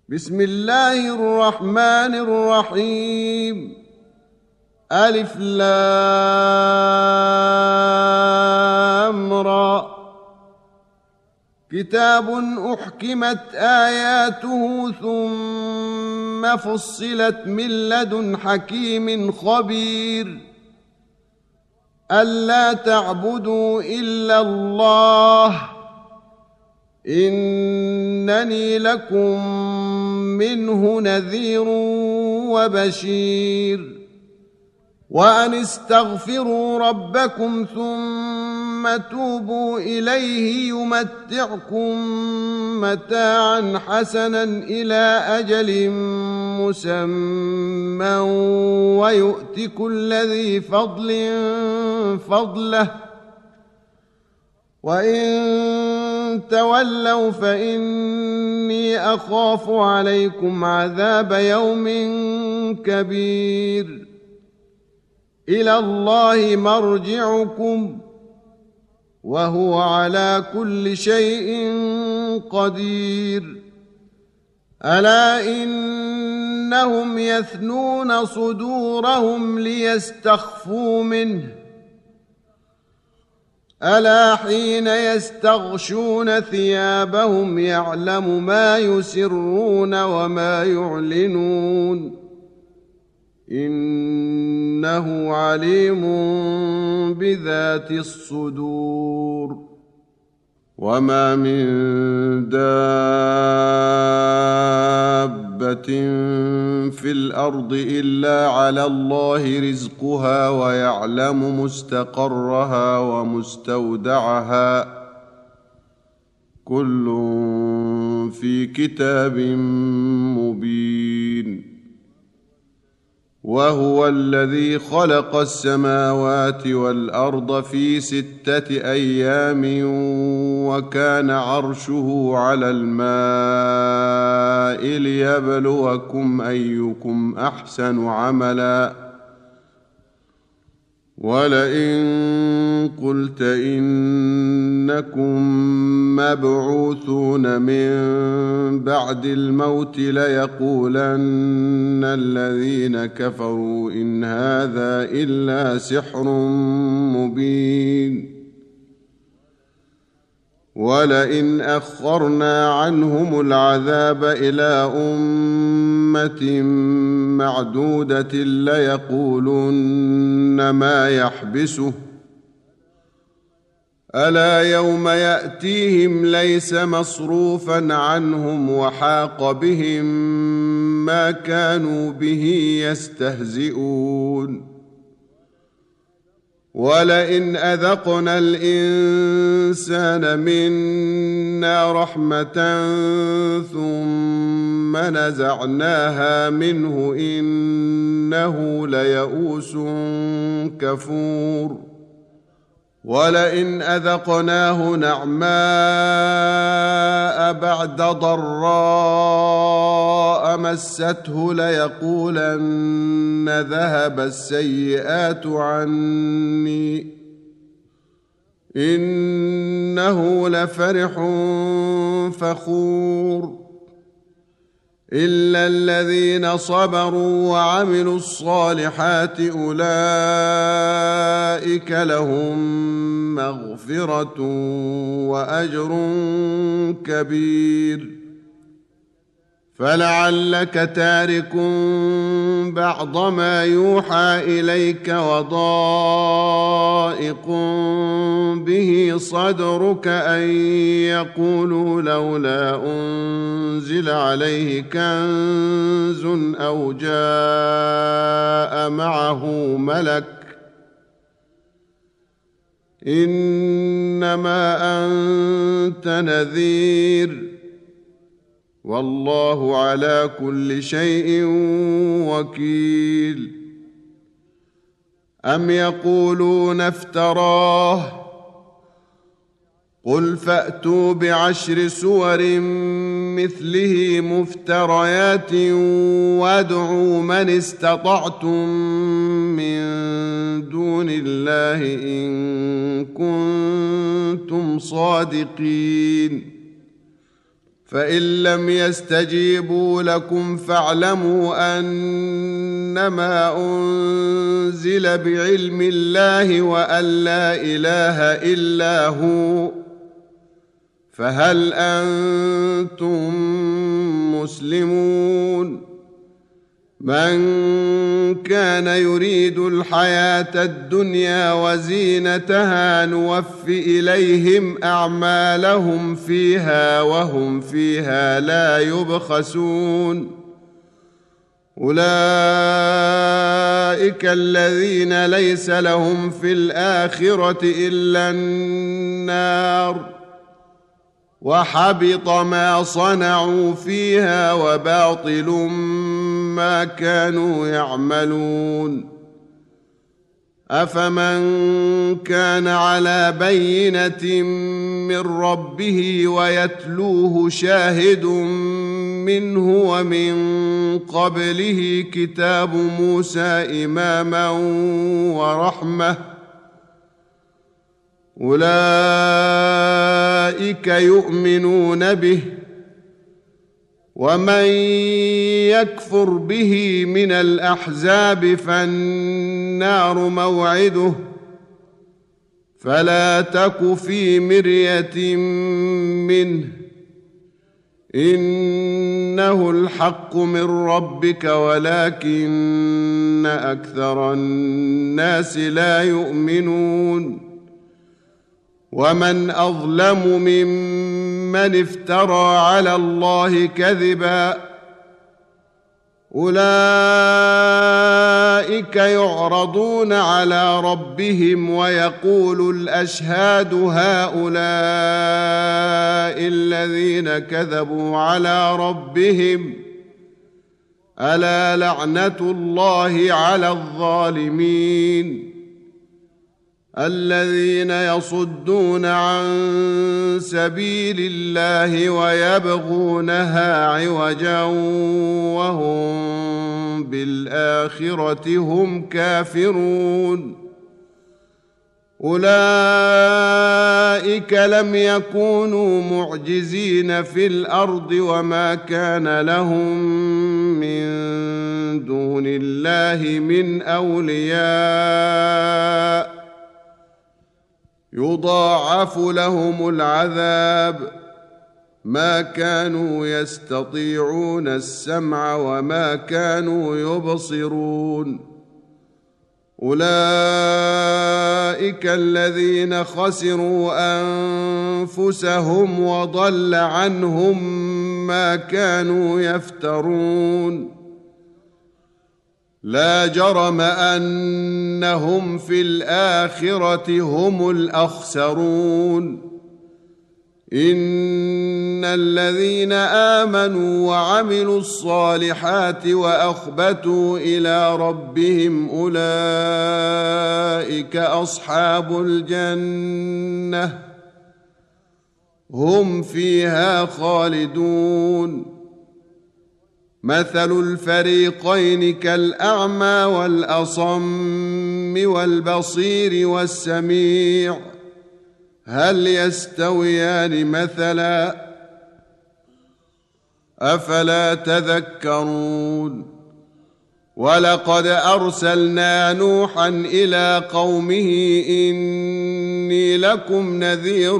بسم الله الرحمن الرحيم. ألف لام را. كتاب أحكمت آياته ثم فصلت من لدن حكيم خبير. ألا تعبدوا إلا الله إنني لكم منه نذير وبشير. وأن استغفروا ربكم ثم توبوا إليه يمتعكم متاعا حسنا إلى أجل مسمى ويؤت كل ذي فضل فضله وإن تولوا فإني أخاف عليكم عذاب يوم كبير. إلى الله مرجعكم وهو على كل شيء قدير. ألا إنهم يثنون صدورهم ليستخفوا منه ألا حين يستغشون ثيابهم يعلم ما يسرون وما يعلنون إنه عليم بذات الصدور. وما من دابة في الأرض إلا على الله رزقها ويعلم مستقرها ومستودعها كل في كتاب مبين. وهو الذي خلق السماوات والأرض في 6 أيام وكان عرشه على الماء ليبلوكم أيكم أحسن عملا. ولئن قلت إنكم مبعوثون من بعد الموت ليقولن الذين كفروا إن هذا إلا سحر مبين. ولئن أخرنا عنهم العذاب إلى أمة معدودة ليقولن ما يحبسه ألا يوم يأتيهم ليس مصروفا عنهم وحاق بهم ما كانوا به يستهزئون. ولئن أذقنا الإنسان منا رحمة ثم نزعناها منه إنه ليئوس كفور. ولئن أذقناه نعماء بعد ضراء مسته ليقولن ذهب السيئات عني إنه لفرح فخور. إلا الذين صبروا وعملوا الصالحات أولئك لهم مغفرة وأجر كبير. فلعلك تارك بعض ما يوحى إليك وضائق به صدرك أن يقولوا لولا أنزل عليه كنز أو جاء معه ملك إنما أنت نذير والله على كل شيء وكيل. أم يقولون افتراه قل فأتوا ب10 سور مثله مفتريات وادعوا من استطعتم من دون الله إن كنتم صادقين. فإن لم يستجيبوا لكم فاعلموا أنما أنزل بعلم الله وأن لا إله إلا هو، فهل أنتم مسلمون؟ من كان يريد الحياة الدنيا وزينتها نوف إليهم أعمالهم فيها وهم فيها لا يبخسون. أولئك الذين ليس لهم في الآخرة إلا النار، وحبط ما صنعوا فيها وباطل ما كانوا يعملون. أفمن كان على بينة من ربه ويتلوه شاهد منه ومن قبله كتاب موسى إماما ورحمة، أولئك يؤمنون به، ومن يكفر به من الأحزاب فالنار موعده، فلا تك في مرية منه، إنه الحق من ربك ولكن أكثر الناس لا يؤمنون. ومن أظلم ممن افترى على الله كذبا، أولئك يعرضون على ربهم ويقول الأشهاد هؤلاء الذين كذبوا على ربهم، ألا لعنة الله على الظالمين. الذين يصدون عن سبيل الله ويبغونها عوجا وهم بالآخرة هم كافرون، أولئك لم يكونوا معجزين في الأرض وما كان لهم من دون الله من أولياء، يضاعف لهم العذاب، ما كانوا يستطيعون السمع وما كانوا يبصرون. أولئك الذين خسروا أنفسهم وضل عنهم ما كانوا يفترون. لا جرم أنهم في الآخرة هم الأخسرون. إن الذين آمنوا وعملوا الصالحات وأخبتوا إلى ربهم أولئك أصحاب الجنة، هم فيها خالدون. مثل الفريقين كالأعمى والأصم والبصير والسميع، هل يستويان مثلا؟ أفلا تذكرون؟ ولقد أرسلنا نوحا إلى قومه إني لكم نذير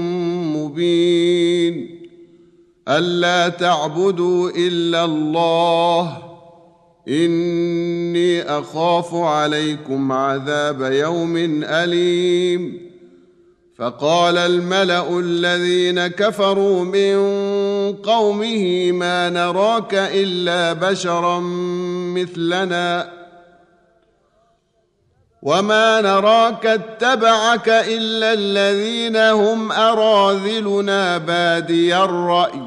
مبين، ألا تعبدوا إلا الله، إني أخاف عليكم عذاب يوم أليم. فقال الملأ الذين كفروا من قومه ما نراك إلا بشرا مثلنا وما نراك اتبعك إلا الذين هم أراذلنا بادي الرأي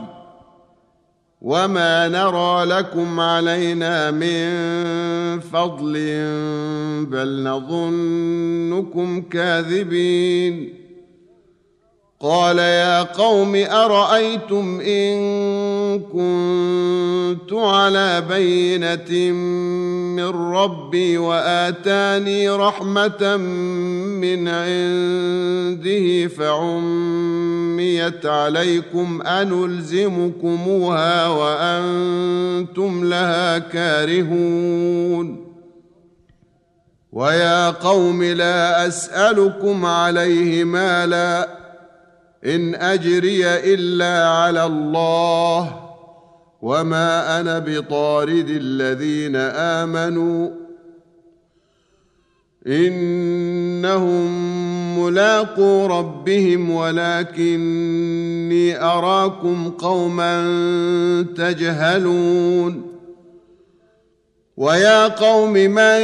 وما نرى لكم علينا من فضل بل نظنكم كاذبين. قال يا قوم أرأيتم إن كنت كنت على بينة من ربي وآتاني رحمة من عنده فعميت عليكم أنلزمكموها وأنتم لها كارهون ويا قوم لا أسألكم عليه مالا إن أجري إلا على الله وما أنا بطارد الذين آمنوا إنهم ملاقو ربهم ولكني أراكم قوما تجهلون ويا قوم من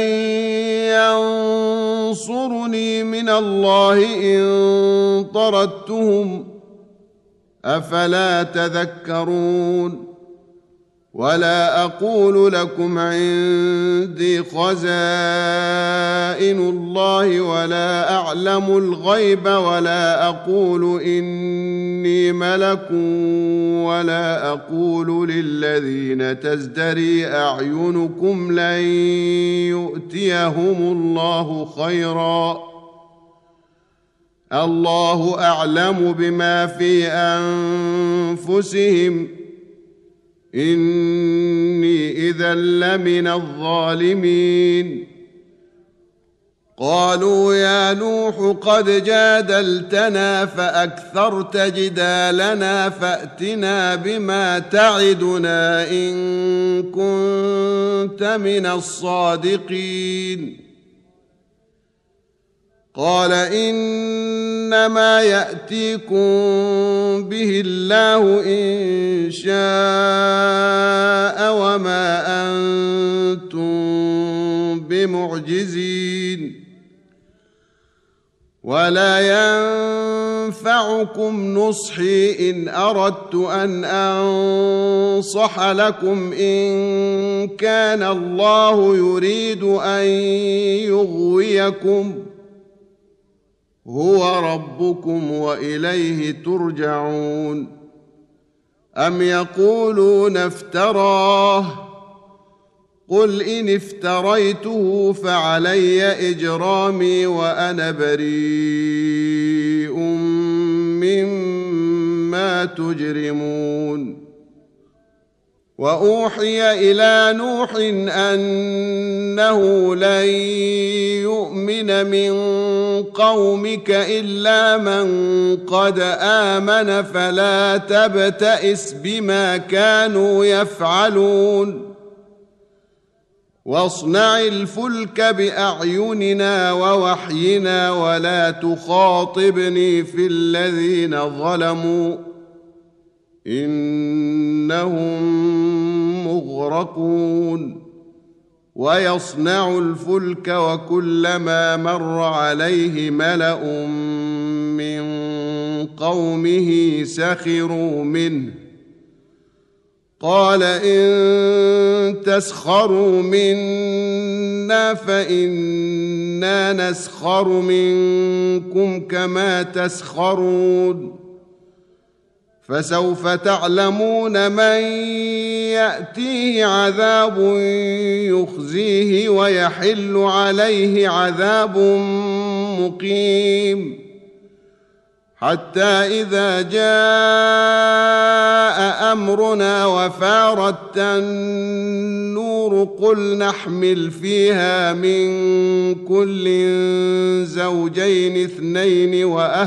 ينصرني من الله إن طردتهم أفلا تذكرون ولا أقول لكم عندي خزائن الله ولا أعلم الغيب ولا أقول إني ملك ولا أقول للذين تزدري أعينكم لن يؤتيهم الله خيرا الله أعلم بما في أنفسهم إني إذا لمن الظالمين قالوا يا نوح قد جادلتنا فأكثرت جدالنا فأتنا بما تعدنا إن كنت من الصادقين قال إنما يأتيكم به الله إن شاء وما أنتم بمعجزين ولا ينفعكم نصحي إن أردت أن أنصح لكم إن كان الله يريد أن يغويكم هو ربكم وإليه ترجعون أم يقولون افتراه قل إن افتريته فعلي إجرامي وأنا بريء مما تجرمون وأوحي إلى نوح أنه لن يؤمن من قومك إلا من قد آمن فلا تبتئس بما كانوا يفعلون واصنع الفلك بأعيننا ووحينا ولا تخاطبني في الذين ظلموا إنهم مغرقون ويصنع الفلك وكلما مر عليه ملأ من قومه سخروا منه قال إن تسخروا منا فإنا نسخر منكم كما تسخرون فسوف تعلمون من يأتيه عذاب يخزيه ويحل عليه عذاب مقيم حتى إذا جاء أمرنا وفارت النور قل نحمل فيها من كل زوجين اثنين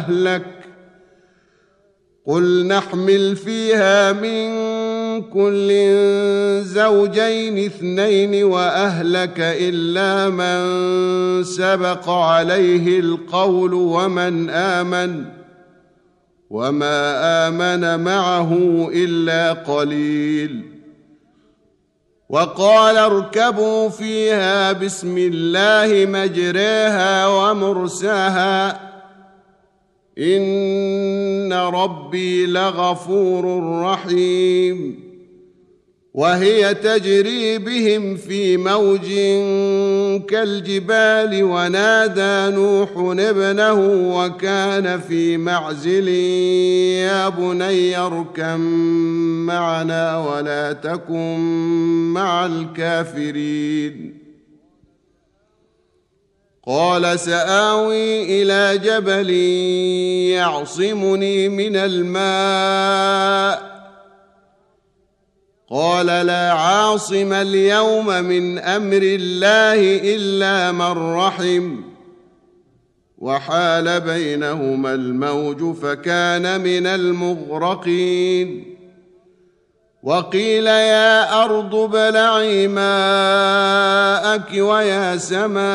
وأهلك إلا من سبق عليه القول ومن آمن وما آمن معه إلا قليل وقال اركبوا فيها بسم الله مجريها ومرساها إن ربي لغفور رحيم وهي تجري بهم في موج كالجبال ونادى نوح ابنه وكان في معزل يا بني اركب معنا ولا تكن مع الكافرين قال سآوي إلى جبل يعصمني من الماء قال لا عاصم اليوم من أمر الله إلا من رحم وحال بينهما الموج فكان من المغرقين وقيل يا أرض ابلعي ماءك ويا سماء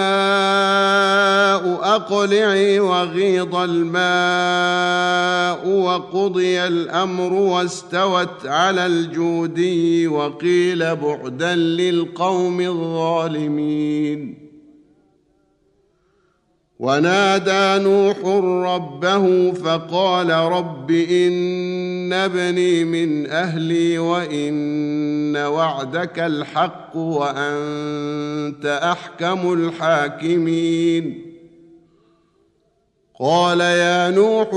أقلعي وغيض الماء وقضي الأمر واستوت على الجودي وقيل بعدا للقوم الظالمين ونادى نوح ربه فقال رب إن ابني من أهلي وإن وعدك الحق وأنت أحكم الحاكمين قال يا نوح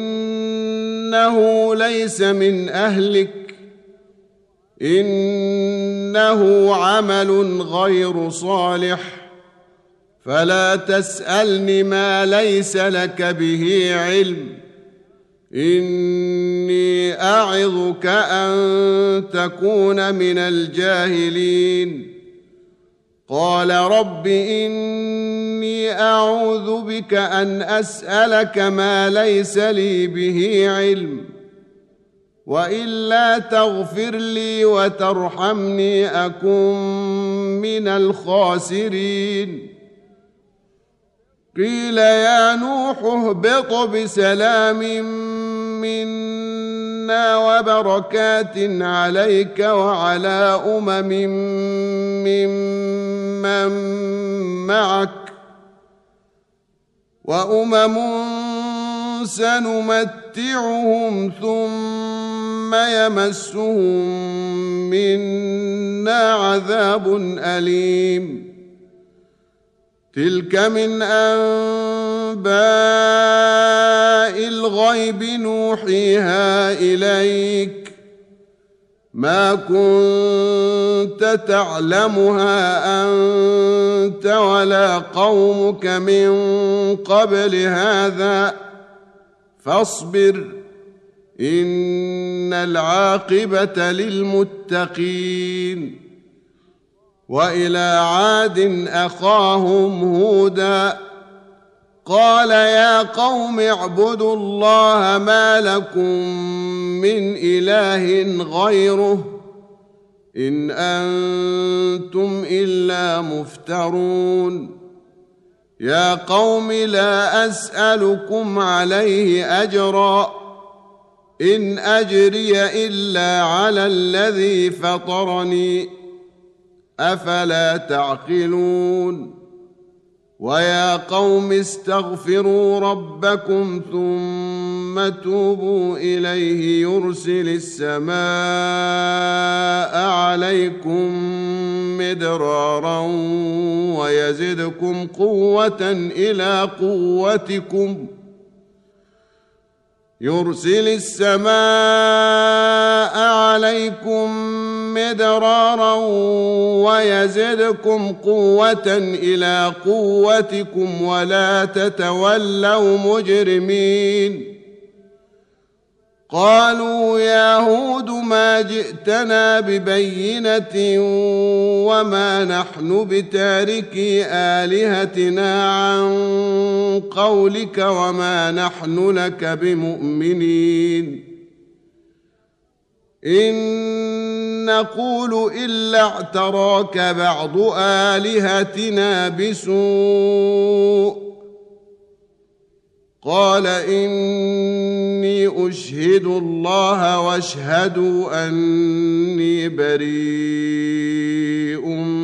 إنه ليس من أهلك إنه عمل غير صالح فلا تسألني ما ليس لك به علم إني أعظك أن تكون من الجاهلين قال رب إني أعوذ بك أن أسألك ما ليس لي به علم وإلا تغفر لي وترحمني أكن من الخاسرين قيل يا نوح اهبط بسلام منا وبركات عليك وعلى ممن معك وأمم سنمتعهم ثم يمسهم منا عذاب أليم تلك من أنباء الغيب نوحيها إليك ما كنت تعلمها أنت ولا قومك من قبل هذا فاصبر إن العاقبة للمتقين وإلى عاد أخاهم هودا قال يا قوم اعبدوا الله ما لكم من إله غيره إن أنتم إلا مفترون يا قوم لا أسألكم عليه أجرا إن أجري إلا على الذي فطرني أفلا تعقلون ويا قوم استغفروا ربكم ثم توبوا إليه يرسل السماء عليكم مدرارا ويزدكم قوة إلى قوتكم يرسل السماء عليكم مدرارا ويزدكم قوة إلى قوتكم ولا تتولوا مجرمين قالوا يا هود ما جئتنا ببينة وما نحن بتاركي آلهتنا عن قولك وما نحن لك بمؤمنين إن نقول إلا اعتراك بعض آلهتنا بسوء قال إني أشهد الله واشهدوا أني بريء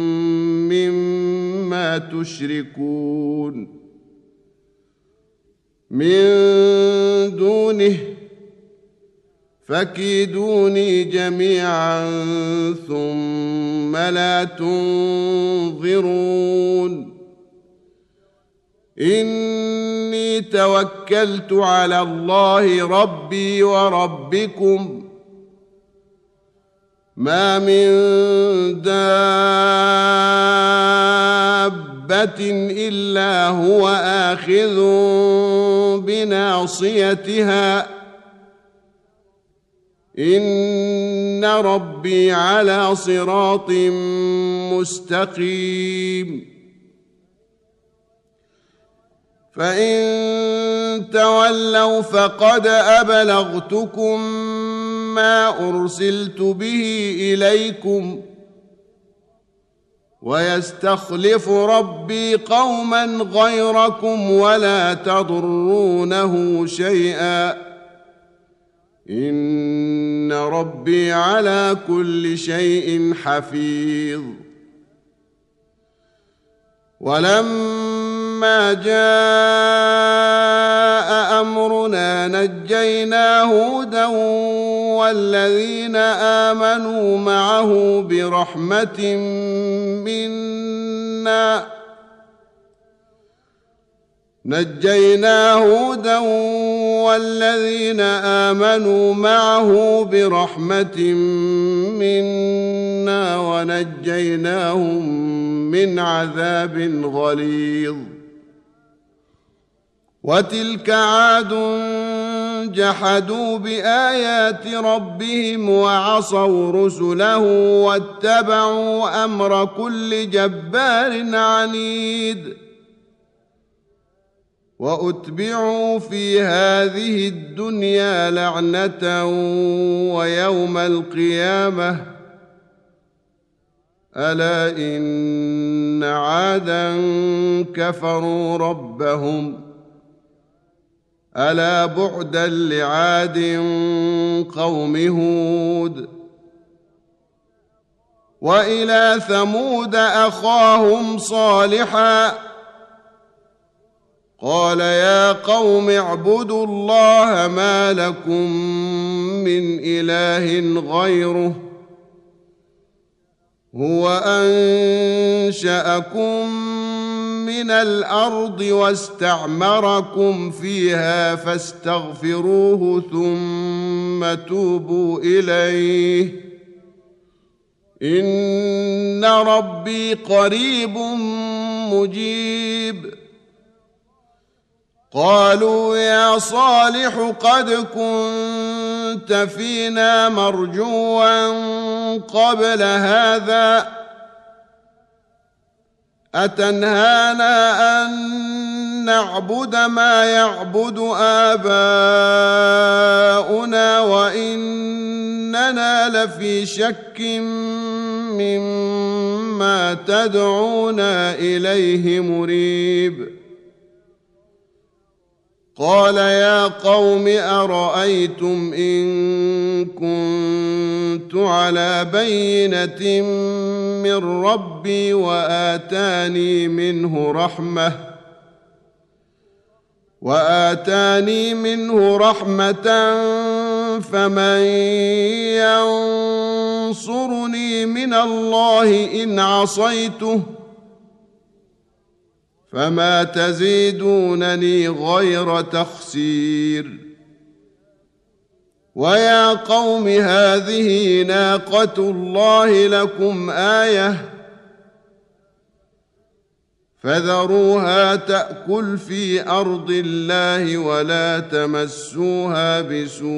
مما تشركون من دونه فكيدوني جميعا ثم لا تنظرون إني توكلت على الله ربي وربكم ما من دابة إلا هو آخذ بناصيتها إن ربي على صراط مستقيم فإن تولوا فقد أبلغتكم ما أرسلت به إليكم ويستخلف ربي قوما غيركم ولا تضرونه شيئا إن ربي على كل شيء حفيظ ولما جاء أمرنا نجينا هودا والذين آمنوا معه برحمة منا والذين آمنوا معه برحمة منا ونجيناهم من عذاب غليظ وتلك عاد جحدوا بآيات ربهم وعصوا رسله واتبعوا أمر كل جبار عنيد وأتبعوا في هذه الدنيا لعنة ويوم القيامة ألا إن عادا كفروا ربهم ألا بعدا لعاد قوم هود وإلى ثمود أخاهم صالحا قال يا قوم اعبدوا الله ما لكم من إله غيره هو أنشأكم من الأرض واستعمركم فيها فاستغفروه ثم توبوا إليه إن ربي قريب مجيب قالوا يا صالح قد كنت فينا مرجوا قبل هذا أتنهانا أن نعبد ما يعبد آباؤنا وإننا لفي شك مما تدعونا إليه مريب قال يا قوم أرأيتم إن كنت على بينة من ربي وآتاني منه رحمة فمن ينصرني من الله إن عصيته فما تزيدونني غير تخسير ويا قوم هذه ناقة الله لكم آية فذروها تأكل في أرض الله ولا تمسوها بسوء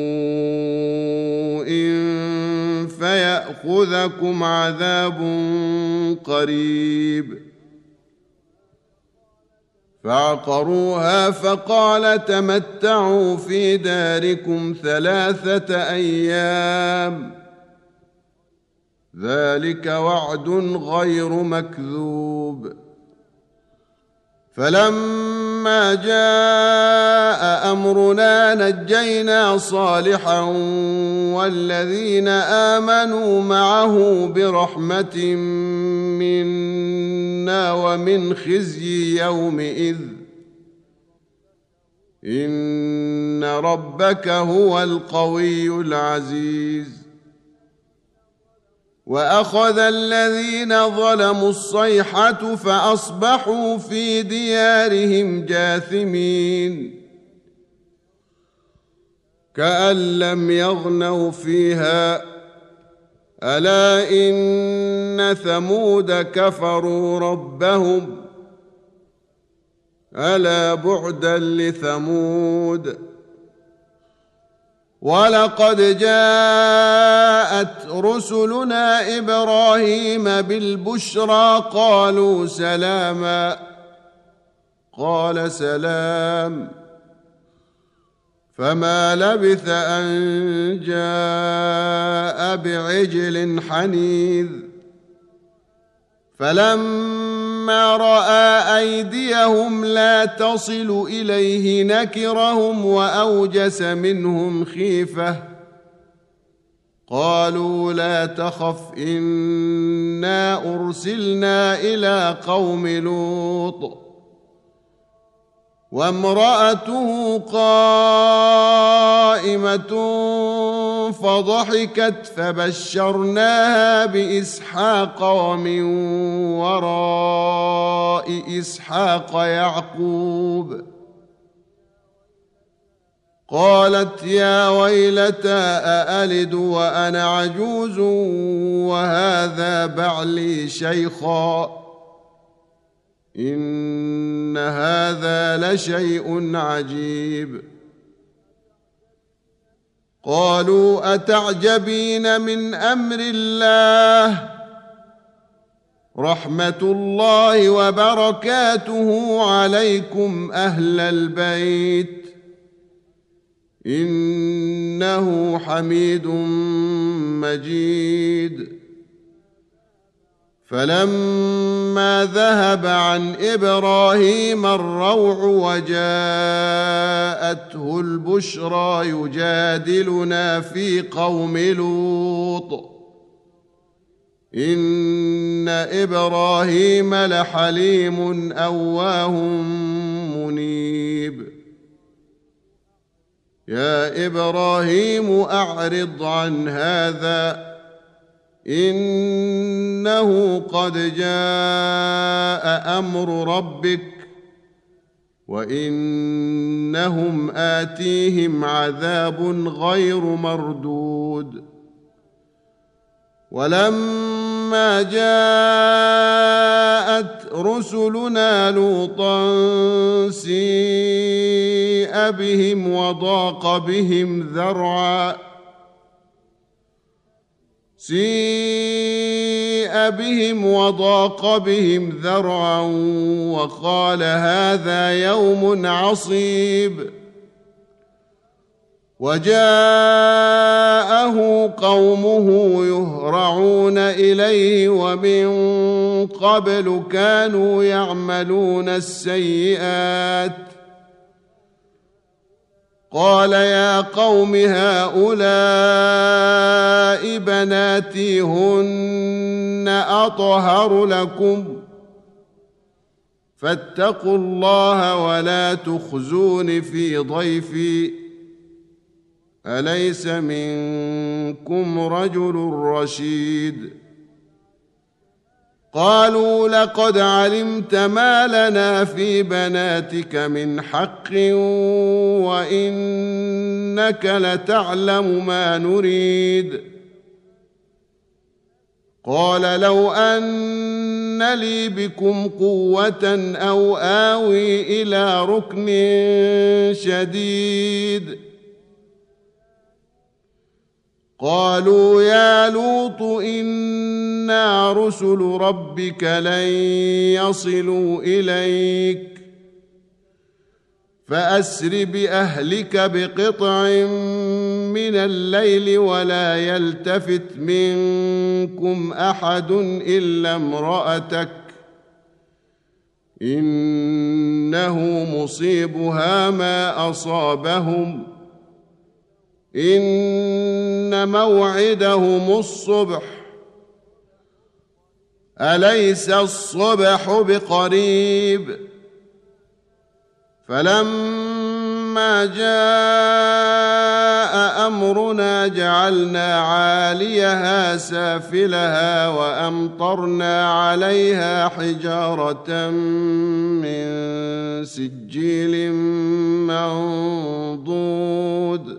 فيأخذكم عذاب قريب فعقروها فقال تمتعوا في داركم 3 أيام ذلك وعد غير مكذوب فلما جاء أمرنا نجينا صالحا والذين آمنوا معه برحمة منا ومن خزي يومئذ إن ربك هو القوي العزيز وأخذ الذين ظلموا الصيحة فأصبحوا في ديارهم جاثمين كأن لم يغنوا فيها ألا إن ثمود كفروا ربهم ألا بعدا لثمود ولقد جاءت رسلنا إبراهيم بالبشرى قالوا سلاما قال سلام فما لبث أن جاء بعجل حنيذ فلما رأى أيديهم لا تصل إليه نكرهم وأوجس منهم خيفة قالوا لا تخف إنا أرسلنا إلى قوم لوط وامرأته قائمة فضحكت فبشرناها بإسحاق ومن وراء إسحاق يعقوب قالت يا ويلتى أألد وأنا عجوز وهذا بعلي شيخا إن هذا لشيء عجيب قالوا أتعجبين من أمر الله رحمة الله وبركاته عليكم أهل البيت إنه حميد مجيد فلما ذهب عن إبراهيم الروع وجاءته البشرى يجادلنا في قوم لوط إن إبراهيم لحليم أواه منيب يا إبراهيم أعرض عن هذا إنه قد جاء أمر ربك وإنهم آتيهم عذاب غير مردود ولما جاءت رسلنا لوطا سيء بهم وضاق بهم ذرعا وقال هذا يوم عصيب وجاءه قومه يهرعون إليه ومن قبل كانوا يعملون السيئات قال يا قوم هؤلاء بناتي هن أطهر لكم فاتقوا الله ولا تخزون في ضيفي أليس منكم رجل رشيد قالوا لقد علمت ما لنا في بناتك من حق وإنك لتعلم ما نريد قال لو أن لي بكم قوة أو آوي إلى ركن شديد قالوا يا لوط إنا رسل ربك لن يصلوا إليك فأسر بأهلك بقطع من الليل ولا يلتفت منكم أحد إلا امرأتك إنه مصيبها ما أصابهم إن موعدهم الصبح أليس الصبح بقريب فلما فلما جاء أمرنا جعلنا عاليها سافلها وأمطرنا عليها حجارة من سجيل منضود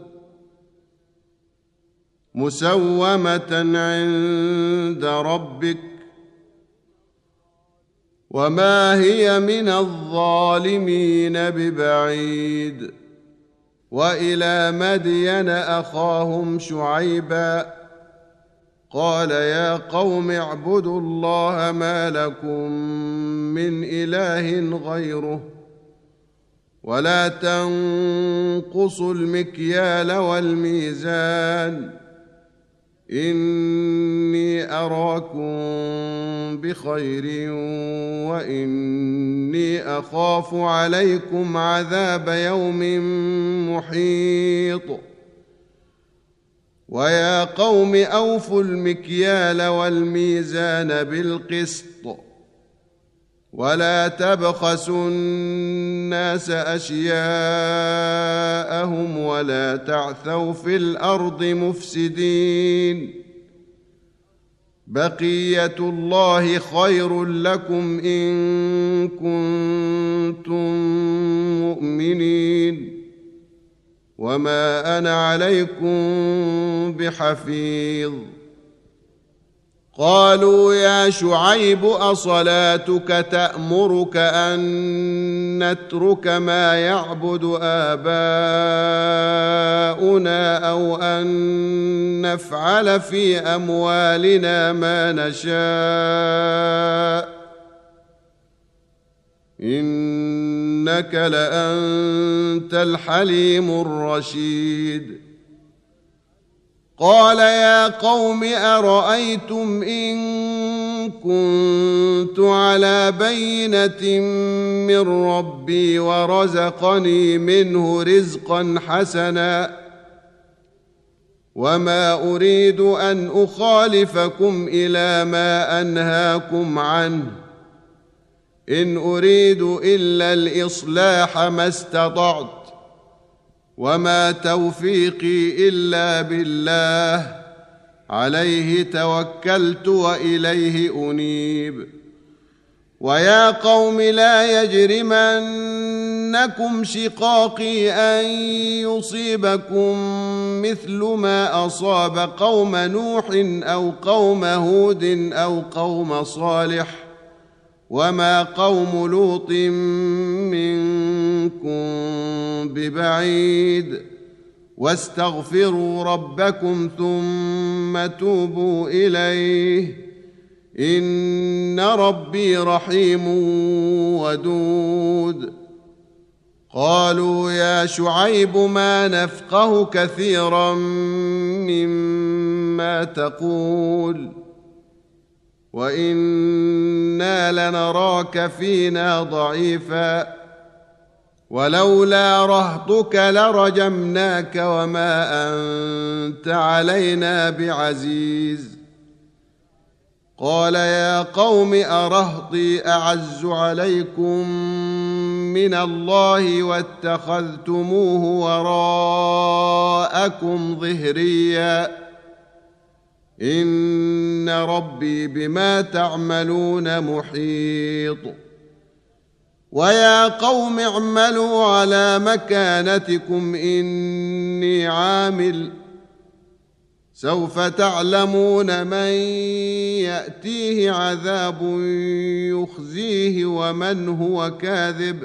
مسومة عند ربك وما هي من الظالمين ببعيد. وإلى مدين أخاهم شعيبا قال يا قوم اعبدوا الله ما لكم من إله غيره ولا تنقصوا المكيال والميزان إني أراكم بخير وإني أخاف عليكم عذاب يوم محيط. ويا قوم أوفوا المكيال والميزان بالقسط ولا تبخسوا الناس أشياءهم ولا تعثوا في الأرض مفسدين. بقية الله خير لكم إن كنتم مؤمنين وما أنا عليكم بحفيظ. قالوا يا شعيب أصلاتك تأمرك أن نترك ما يعبد آباؤنا أو أن نفعل في أموالنا ما نشاء إنك لأنت الحليم الرشيد. قال يا قوم أرأيتم إن كنت على بينة من ربي ورزقني منه رزقا حسنا وما أريد أن أخالفكم إلى ما أنهاكم عنه إن أريد إلا الإصلاح ما استطعت وما توفيقي إلا بالله عليه توكلت وإليه أنيب. ويا قوم لا يجرمنكم شقاقي أن يصيبكم مثل ما أصاب قوم نوح أو قوم هود أو قوم صالح وما قوم لوط منكم ببعيد. واستغفروا ربكم ثم توبوا إليه إن ربي رحيم ودود. قالوا يا شعيب ما نفقه كثيرا مما تقول وإنا لنراك فينا ضعيفا ولولا رهطك لرجمناك وما أنت علينا بعزيز. قال يا قوم أرهطي أعز عليكم من الله واتخذتموه وراءكم ظهريا إن ربي بما تعملون محيط. ويا قوم اعملوا على مكانتكم إني عامل سوف تعلمون من يأتيه عذاب يخزيه ومن هو كاذب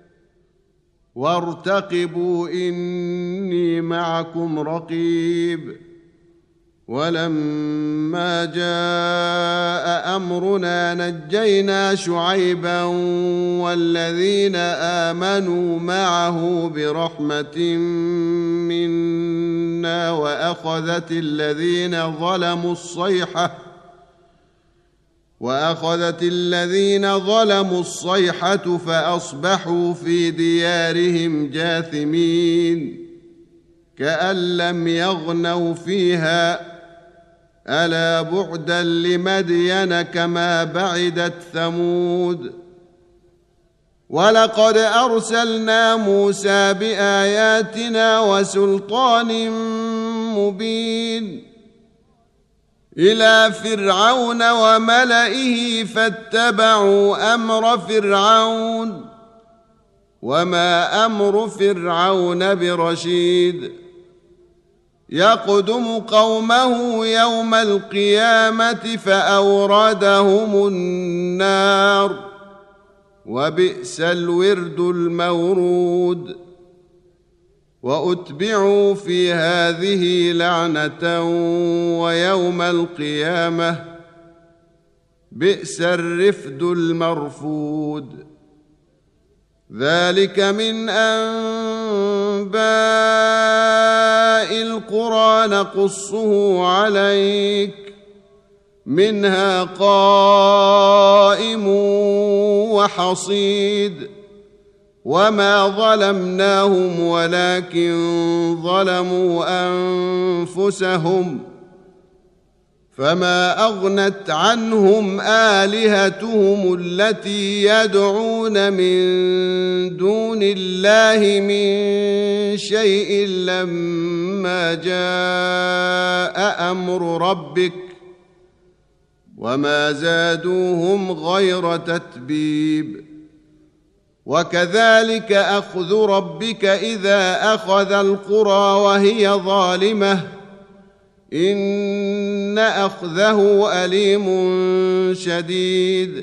وارتقبوا إني معكم رقيب. ولما جاء أمرنا نجينا شعيبا والذين آمنوا معه برحمة منا وأخذت الذين ظلموا الصيحة فأصبحوا في ديارهم جاثمين كأن لم يغنوا فيها ألا بعدا لمدين كما بعدت ثمود. ولقد أرسلنا موسى بآياتنا وسلطان مبين إلى فرعون وملئه فاتبعوا أمر فرعون وما أمر فرعون برشيد يقدم قومه يوم القيامة فأوردهم النار وبئس الورد المورود وأتبعوا في هذه لعنة ويوم القيامة بئس الرفد المرفود ذلك من أنباء القرى نقصه عليك منها قائم وحصيد وما ظلمناهم ولكن ظلموا أنفسهم فما أغنت عنهم آلهتهم التي يدعون من دون الله من شيء لما جاء أمر ربك وما زادوهم غير تتبيب وكذلك أخذ ربك إذا أخذ القرى وهي ظالمة إن أخذه أليم شديد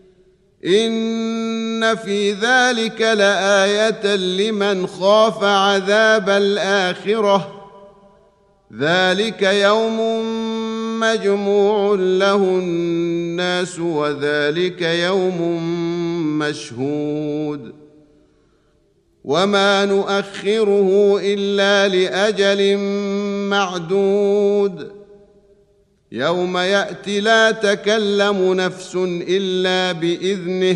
إن في ذلك لآية لمن خاف عذاب الآخرة ذلك يوم مجموع له الناس وذلك يوم مشهود وما نؤخره إلا لأجل معدود يوم يأتي لا تكلم نفس إلا بإذنه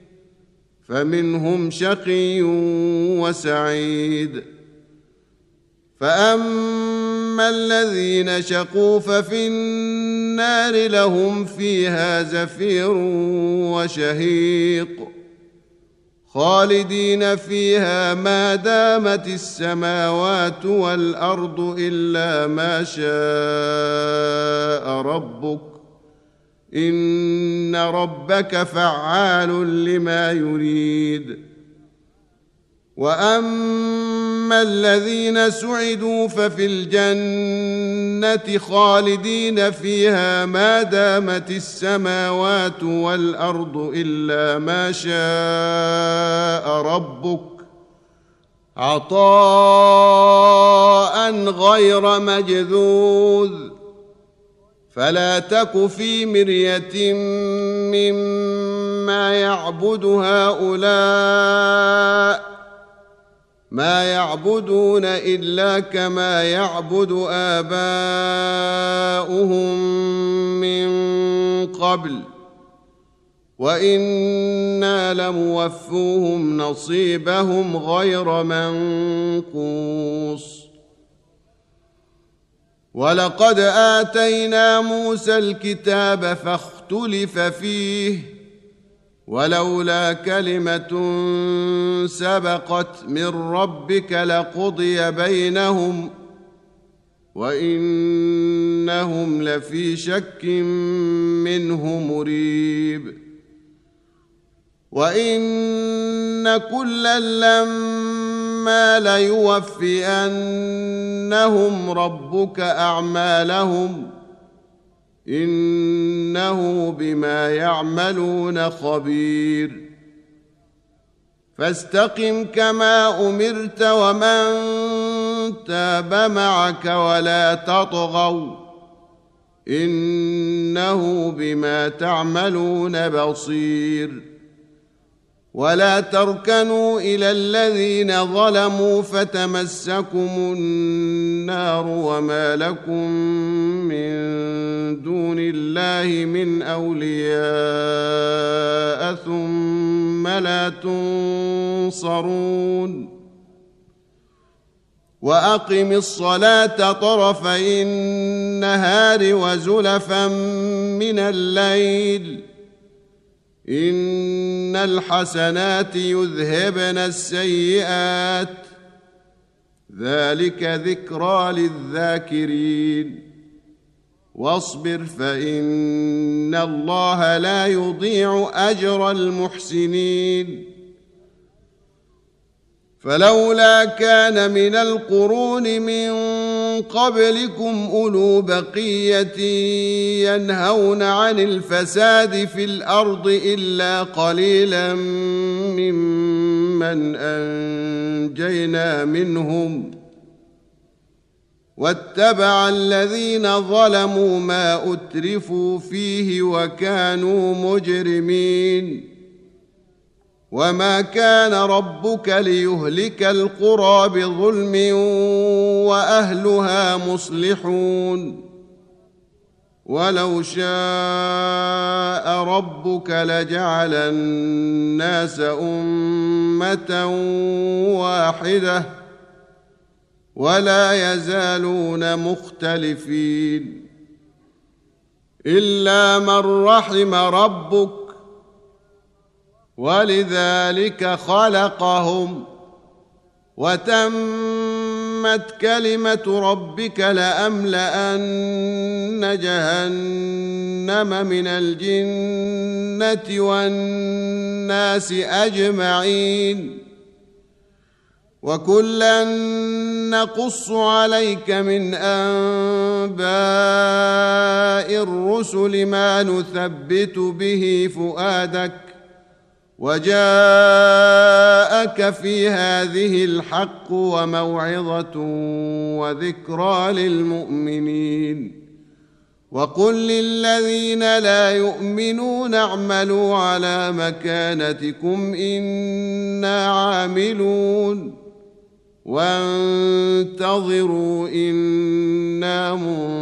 فمنهم شقي وسعيد فأما الذين شقوا ففي النار لهم فيها زفير وشهيق خالدين فيها ما دامت السماوات والأرض إلا ما شاء ربك إن ربك فعال لما يريد وأما الذين سعدوا ففي الجنة خالدين فيها ما دامت السماوات والأرض إلا ما شاء ربك عطاء غير مجذوذ فلا تك في مرية مما يعبد هؤلاء ما يعبدون إلا كما يعبد آباؤهم من قبل وإنا لموفوهم نصيبهم غير منقوص ولقد آتينا موسى الكتاب فاختلف فيه ولولا كلمة سبقت من ربك لقضي بينهم وإنهم لفي شك منه مريب وإن كلا لما ليوفينهم ربك أعمالهم إنه بما يعملون خبير فاستقم كما أمرت ومن تاب معك ولا تطغوا إنه بما تعملون بصير ولا تركنوا إلى الذين ظلموا فتمسكم النار وما لكم من دون الله من أولياء ثم لا تنصرون وأقم الصلاة طرفي النهار وزلفا من الليل إن الحسنات يذهبن السيئات ذلك ذكرى للذاكرين واصبر فإن الله لا يضيع أجر المحسنين فلولا كان من القرون من قبلكم أولو بقية ينهون عن الفساد في الأرض إلا قليلا ممن أنجينا منهم واتبع الذين ظلموا ما أترفوا فيه وكانوا مجرمين وما كان ربك ليهلك القرى بظلم وأهلها مصلحون ولو شاء ربك لجعل الناس أمة واحدة ولا يزالون مختلفين إلا من رحم ربك ولذلك خلقهم وتمت كلمة ربك لأملأن جهنم من الجنة والناس أجمعين وكلا نقص عليك من أنباء الرسل ما نثبت به فؤادك وجاءك في هذه الحق وموعظة وذكرى للمؤمنين وقل للذين لا يؤمنون اعملوا على مكانتكم إنا عاملون وانتظروا إنا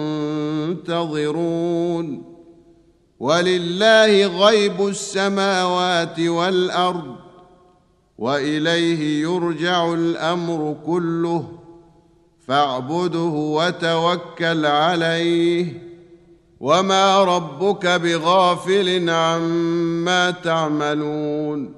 منتظرون ولله غيب السماوات والأرض وإليه يرجع الأمر كله فاعبده وتوكل عليه وما ربك بغافل عما تعملون